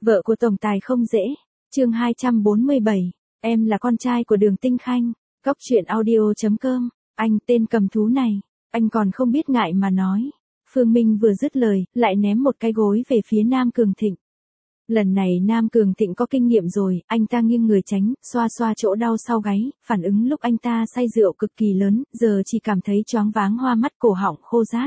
Vợ của tổng tài không dễ. Chương 247. Em là con trai của Đường Tinh Khanh. Góc truyện audio.com. Anh tên cầm thú này, anh còn không biết ngại mà nói. Phương Minh vừa dứt lời, lại ném một cái gối về phía Nam Cường Thịnh. Lần này Nam Cường Thịnh có kinh nghiệm rồi, anh ta nghiêng người tránh, xoa xoa chỗ đau sau gáy, phản ứng lúc anh ta say rượu cực kỳ lớn, giờ chỉ cảm thấy choáng váng hoa mắt cổ họng khô rát.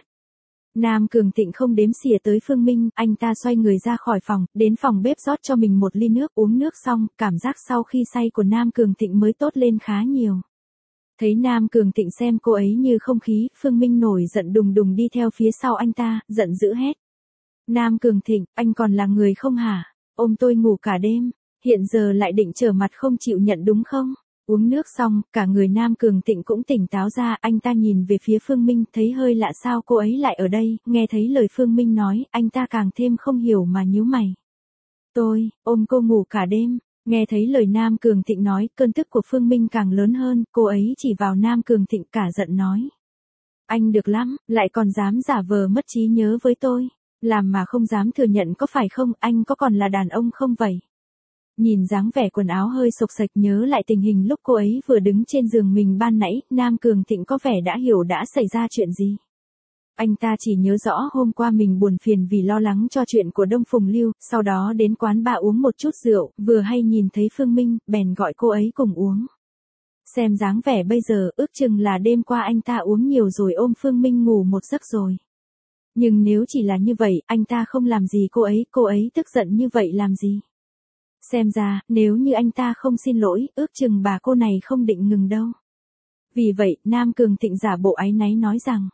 Nam Cường Thịnh không đếm xỉa tới Phương Minh, anh ta xoay người ra khỏi phòng, đến phòng bếp rót cho mình một ly nước, uống nước xong, cảm giác sau khi say của Nam Cường Thịnh mới tốt lên khá nhiều. Thấy Nam Cường Thịnh xem cô ấy như không khí, Phương Minh nổi giận đùng đùng đi theo phía sau anh ta, giận dữ hét. Nam Cường Thịnh, anh còn là người không hả? Ôm tôi ngủ cả đêm, hiện giờ lại định trở mặt không chịu nhận đúng không? Uống nước xong, cả người Nam Cường Thịnh cũng tỉnh táo ra, anh ta nhìn về phía Phương Minh, thấy hơi lạ sao cô ấy lại ở đây, nghe thấy lời Phương Minh nói, anh ta càng thêm không hiểu mà nhíu mày. Tôi, ôm cô ngủ cả đêm, nghe thấy lời Nam Cường Thịnh nói, cơn tức của Phương Minh càng lớn hơn, cô ấy chỉ vào Nam Cường Thịnh cả giận nói. Anh được lắm, lại còn dám giả vờ mất trí nhớ với tôi, làm mà không dám thừa nhận có phải không, anh có còn là đàn ông không vậy? Nhìn dáng vẻ quần áo hơi xộc xệch nhớ lại tình hình lúc cô ấy vừa đứng trên giường mình ban nãy, Nam Cường Thịnh có vẻ đã hiểu đã xảy ra chuyện gì. Anh ta chỉ nhớ rõ hôm qua mình buồn phiền vì lo lắng cho chuyện của Đông Phùng Lưu, sau đó đến quán bar uống một chút rượu, vừa hay nhìn thấy Phương Minh, bèn gọi cô ấy cùng uống. Xem dáng vẻ bây giờ, ước chừng là đêm qua anh ta uống nhiều rồi ôm Phương Minh ngủ một giấc rồi. Nhưng nếu chỉ là như vậy, anh ta không làm gì cô ấy tức giận như vậy làm gì? Xem ra, nếu như anh ta không xin lỗi, ước chừng bà cô này không định ngừng đâu. Vì vậy, Nam Cường Thịnh giả bộ áy náy nói rằng.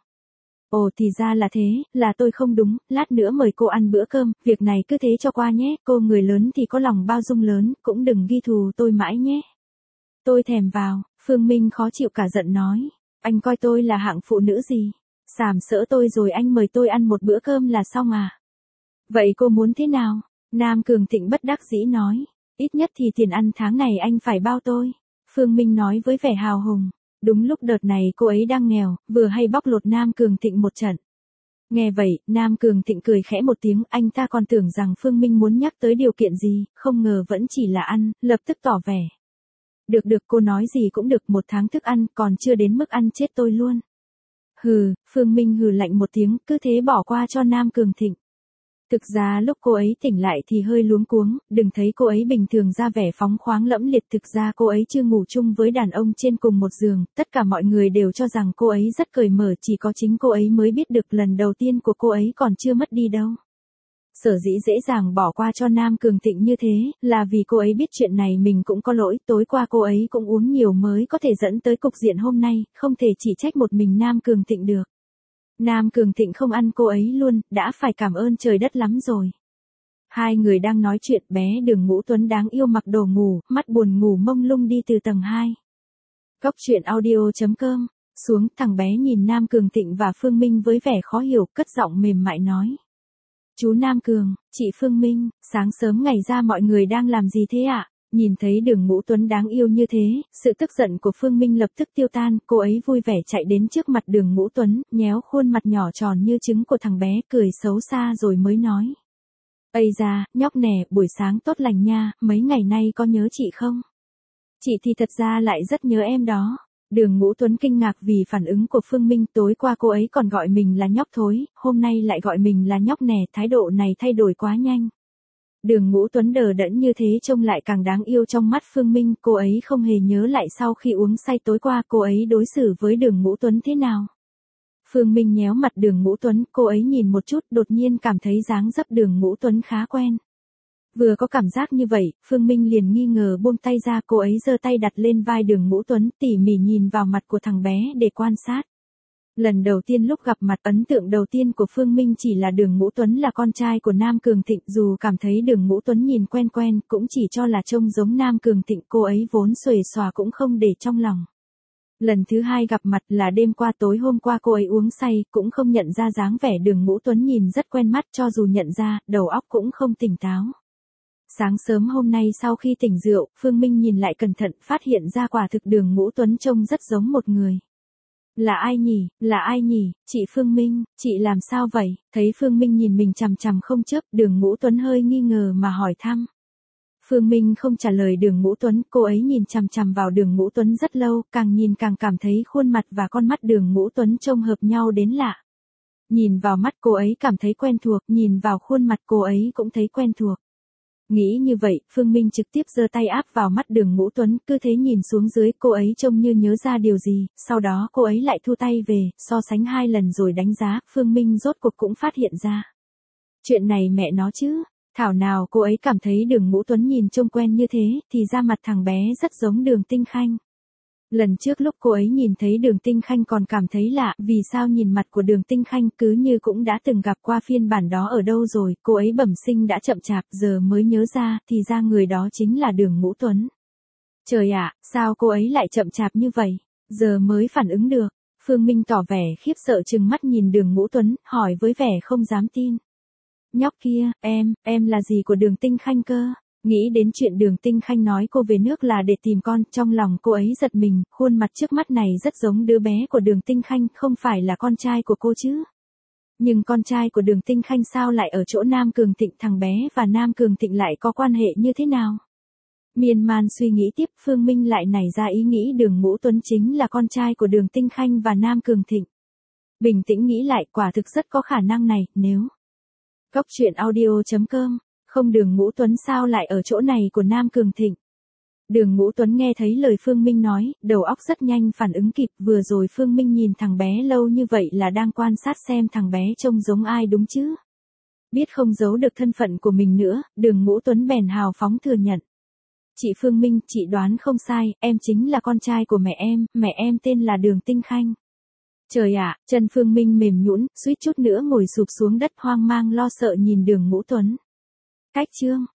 Ồ thì ra là thế, là tôi không đúng, lát nữa mời cô ăn bữa cơm, việc này cứ thế cho qua nhé, cô người lớn thì có lòng bao dung lớn, cũng đừng ghi thù tôi mãi nhé. Tôi thèm vào, Phương Minh khó chịu cả giận nói, anh coi tôi là hạng phụ nữ gì? Sàm sỡ tôi rồi anh mời tôi ăn một bữa cơm là xong à? Vậy cô muốn thế nào? Nam Cường Thịnh bất đắc dĩ nói, ít nhất thì tiền ăn tháng này anh phải bao tôi. Phương Minh nói với vẻ hào hùng. Đúng lúc đợt này cô ấy đang nghèo, vừa hay bóc lột Nam Cường Thịnh một trận. Nghe vậy, Nam Cường Thịnh cười khẽ một tiếng, anh ta còn tưởng rằng Phương Minh muốn nhắc tới điều kiện gì, không ngờ vẫn chỉ là ăn, lập tức tỏ vẻ. Được cô nói gì cũng được, 1 tháng thức ăn, còn chưa đến mức ăn chết tôi luôn. Hừ, Phương Minh hừ lạnh một tiếng, cứ thế bỏ qua cho Nam Cường Thịnh. Thực ra lúc cô ấy tỉnh lại thì hơi luống cuống, đừng thấy cô ấy bình thường ra vẻ phóng khoáng lẫm liệt, thực ra cô ấy chưa ngủ chung với đàn ông trên cùng một giường, tất cả mọi người đều cho rằng cô ấy rất cởi mở, chỉ có chính cô ấy mới biết được lần đầu tiên của cô ấy còn chưa mất đi đâu. Sở dĩ dễ dàng bỏ qua cho Nam Cường Thịnh như thế, là vì cô ấy biết chuyện này mình cũng có lỗi, tối qua cô ấy cũng uống nhiều mới có thể dẫn tới cục diện hôm nay, không thể chỉ trách một mình Nam Cường Thịnh được. Nam Cường Thịnh không ăn cô ấy luôn, đã phải cảm ơn trời đất lắm rồi. Hai người đang nói chuyện, bé Đường Ngũ Tuấn đáng yêu mặc đồ ngủ, mắt buồn ngủ mông lung đi từ tầng 2. Góc truyện audio.com. Xuống, thằng bé nhìn Nam Cường Thịnh và Phương Minh với vẻ khó hiểu, cất giọng mềm mại nói. Chú Nam Cường, chị Phương Minh, sáng sớm ngày ra mọi người đang làm gì thế ạ? Nhìn thấy Đường Ngũ Tuấn đáng yêu như thế, sự tức giận của Phương Minh lập tức tiêu tan, cô ấy vui vẻ chạy đến trước mặt Đường Ngũ Tuấn, nhéo khuôn mặt nhỏ tròn như trứng của thằng bé, cười xấu xa rồi mới nói. Ây da, nhóc nè, buổi sáng tốt lành nha, mấy ngày nay có nhớ chị không? Chị thì thật ra lại rất nhớ em đó. Đường Ngũ Tuấn kinh ngạc vì phản ứng của Phương Minh, tối qua cô ấy còn gọi mình là nhóc thối, hôm nay lại gọi mình là nhóc nè, thái độ này thay đổi quá nhanh. Đường Ngũ Tuấn đờ đẫn như thế trông lại càng đáng yêu trong mắt Phương Minh, cô ấy không hề nhớ lại sau khi uống say tối qua cô ấy đối xử với Đường Ngũ Tuấn thế nào. Phương Minh nhéo mặt Đường Ngũ Tuấn, cô ấy nhìn một chút đột nhiên cảm thấy dáng dấp Đường Ngũ Tuấn khá quen. Vừa có cảm giác như vậy, Phương Minh liền nghi ngờ buông tay ra, cô ấy giơ tay đặt lên vai Đường Ngũ Tuấn, tỉ mỉ nhìn vào mặt của thằng bé để quan sát. Lần đầu tiên lúc gặp mặt, ấn tượng đầu tiên của Phương Minh chỉ là Đường Ngũ Tuấn là con trai của Nam Cường Thịnh, dù cảm thấy Đường Ngũ Tuấn nhìn quen quen, cũng chỉ cho là trông giống Nam Cường Thịnh, cô ấy vốn xuề xòa cũng không để trong lòng. Lần thứ hai gặp mặt là đêm qua, tối hôm qua cô ấy uống say, cũng không nhận ra dáng vẻ Đường Ngũ Tuấn nhìn rất quen mắt, cho dù nhận ra, đầu óc cũng không tỉnh táo. Sáng sớm hôm nay sau khi tỉnh rượu, Phương Minh nhìn lại cẩn thận, phát hiện ra quả thực Đường Ngũ Tuấn trông rất giống một người. Là ai nhỉ, chị Phương Minh, chị làm sao vậy? Thấy Phương Minh nhìn mình chằm chằm không chớp, Đường Ngũ Tuấn hơi nghi ngờ mà hỏi thăm. Phương Minh không trả lời Đường Ngũ Tuấn, cô ấy nhìn chằm chằm vào Đường Ngũ Tuấn rất lâu, càng nhìn càng cảm thấy khuôn mặt và con mắt Đường Ngũ Tuấn trông hợp nhau đến lạ. Nhìn vào mắt cô ấy cảm thấy quen thuộc, nhìn vào khuôn mặt cô ấy cũng thấy quen thuộc. Nghĩ như vậy, Phương Minh trực tiếp giơ tay áp vào mắt Đường Ngũ Tuấn, cứ thế nhìn xuống dưới, cô ấy trông như nhớ ra điều gì, sau đó cô ấy lại thu tay về, so sánh 2 lần rồi đánh giá, Phương Minh rốt cuộc cũng phát hiện ra. Chuyện này mẹ nó chứ, thảo nào cô ấy cảm thấy Đường Ngũ Tuấn nhìn trông quen như thế, thì ra mặt thằng bé rất giống Đường Tinh Khanh. Lần trước lúc cô ấy nhìn thấy Đường Tinh Khanh còn cảm thấy lạ, vì sao nhìn mặt của Đường Tinh Khanh cứ như cũng đã từng gặp qua phiên bản đó ở đâu rồi, cô ấy bẩm sinh đã chậm chạp, giờ mới nhớ ra, thì ra người đó chính là Đường Ngũ Tuấn. Trời ạ, sao cô ấy lại chậm chạp như vậy, giờ mới phản ứng được. Phương Minh tỏ vẻ khiếp sợ trừng mắt nhìn Đường Ngũ Tuấn, hỏi với vẻ không dám tin. Nhóc kia, em là gì của Đường Tinh Khanh cơ? Nghĩ đến chuyện Đường Tinh Khanh nói cô về nước là để tìm con, trong lòng cô ấy giật mình, khuôn mặt trước mắt này rất giống đứa bé của Đường Tinh Khanh, không phải là con trai của cô chứ. Nhưng con trai của Đường Tinh Khanh sao lại ở chỗ Nam Cường Thịnh, thằng bé và Nam Cường Thịnh lại có quan hệ như thế nào? Miên man suy nghĩ tiếp, Phương Minh lại nảy ra ý nghĩ Đường Ngũ Tuấn chính là con trai của Đường Tinh Khanh và Nam Cường Thịnh. Bình tĩnh nghĩ lại, quả thực rất có khả năng này, nếu Cốc truyện audio.com, không Đường Ngũ Tuấn sao lại ở chỗ này của Nam Cường Thịnh. Đường Ngũ Tuấn nghe thấy lời Phương Minh nói, đầu óc rất nhanh phản ứng kịp, vừa rồi Phương Minh nhìn thằng bé lâu như vậy là đang quan sát xem thằng bé trông giống ai đúng chứ. Biết không giấu được thân phận của mình nữa, Đường Ngũ Tuấn bèn hào phóng thừa nhận. Chị Phương Minh, chị đoán không sai, em chính là con trai của mẹ em tên là Đường Tinh Khanh. Trời ạ, chân Phương Minh mềm nhũn, suýt chút nữa ngồi sụp xuống đất hoang mang lo sợ nhìn Đường Ngũ Tuấn. Cách chương